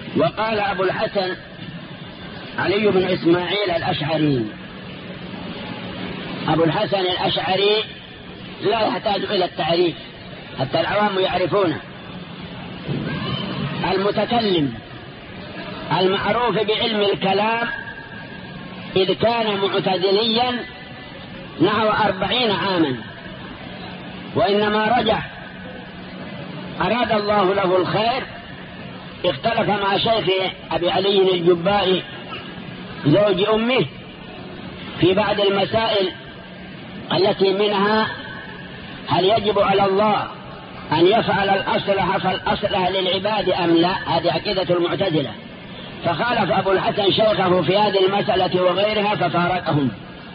وقال أبو الحسن علي بن إسماعيل الأشعري. أبو الحسن الأشعري لا يحتاج إلى التعريف، حتى العوام يعرفونه. المتكلم المعروف بعلم الكلام، إذ كان معتزليا نحو 40 عاما، وإنما رجع أراد الله له الخير، اختلف مع شيخ أبي علي الجبائي زوج أمه في بعض المسائل التي منها هل يجب على الله أن يفعل الأصلح فالأصلح للعباد أم لا. هذه عقيدة المعتزلة. فخالف أبو الحسن شيخه في هذه المسألة وغيرها ففارقهم،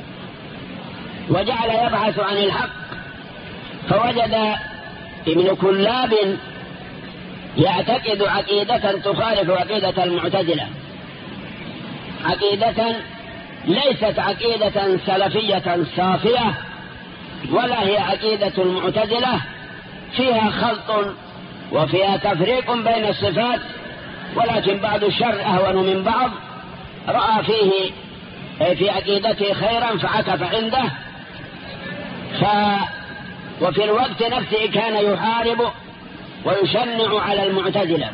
وجعل يبحث عن الحق، فوجد ابن كلاب يعتقد عقيدة تخالف عقيدة المعتزلة، عقيدة ليست عقيدة سلفية صافية، ولا هي عقيدة المعتزلة، فيها خلط وفيها تفريق بين الصفات، ولكن بعض الشر أهون من بعض. رأى فيه في عقيدته خيرا فعكف عنده، وفي الوقت نفسه كان يحارب ويشنع على المعتزلة.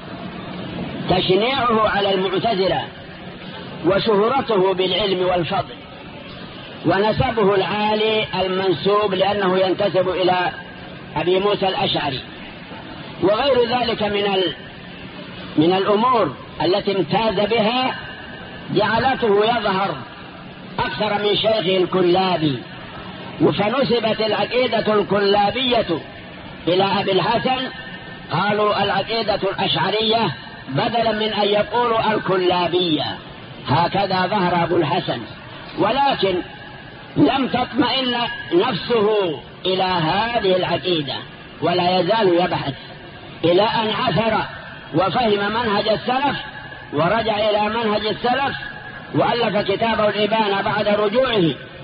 تشنيعه على المعتزلة وشهرته بالعلم والفضل ونسبه العالي المنسوب لأنه ينتسب إلى أبي موسى الأشعري وغير ذلك من الأمور التي امتاز بها، جعلته يظهر أكثر من شيخه الكلابي. فنسبت العقيدة الكلابية إلى أبي الحسن، قالوا العقيدة الأشعرية بدلا من أن يقولوا الكلابية. هكذا ظهر أبو الحسن، ولكن لم تطمئن نفسه إلى هذه العقيدة، ولا يزال يبحث إلى أن عثر وفهم منهج السلف ورجع إلى منهج السلف، وألف كتابه الإبانة بعد رجوعه،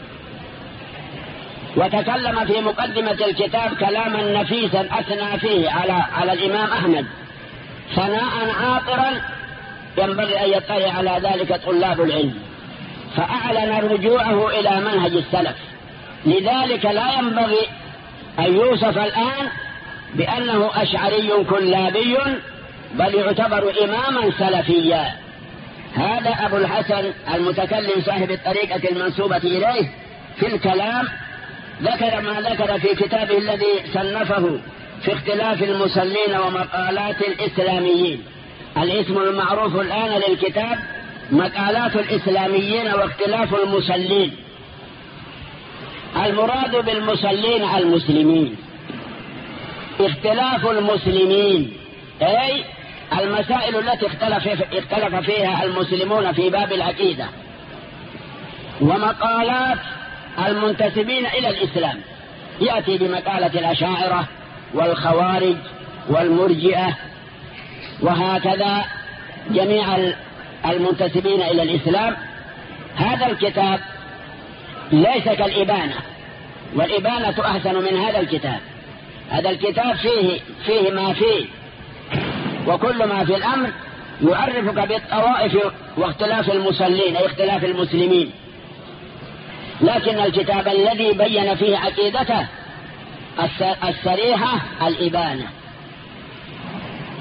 وتكلم في مقدمة الكتاب كلاما نفيسا أثنى فيه على الإمام أحمد ثناء عاطرا ينبغي أن يطلع على ذلك طلاب العلم، فأعلن رجوعه إلى منهج السلف. لذلك لا ينبغي أن يوصف الآن بأنه أشعري كلابي، بل يعتبر إماما سلفيا. هذا أبو الحسن المتكلم صاحب الطريقة المنسوبة إليه في الكلام ذكر ما ذكر في كتابه الذي صنفه في اختلاف المصلين ومقالات الإسلاميين. الاسم المعروف الآن للكتاب مقالات الإسلاميين واختلاف المصلين. المراد بالمصلين المسلمين، اختلاف المسلمين أي المسائل التي اختلف فيها المسلمون في باب العقيدة، ومقالات المنتسبين إلى الإسلام، يأتي بمقالة الأشاعرة والخوارج والمرجئة، وهكذا جميع المنتسبين إلى الإسلام. هذا الكتاب ليس كالإبانة، والإبانة أحسن من هذا الكتاب. هذا الكتاب فيه ما فيه، وكل ما في الأمر يعرفك بالطوائف واختلاف المصلين أي اختلاف المسلمين. لكن الكتاب الذي بين فيه عقيدته الصريحة الإبانة.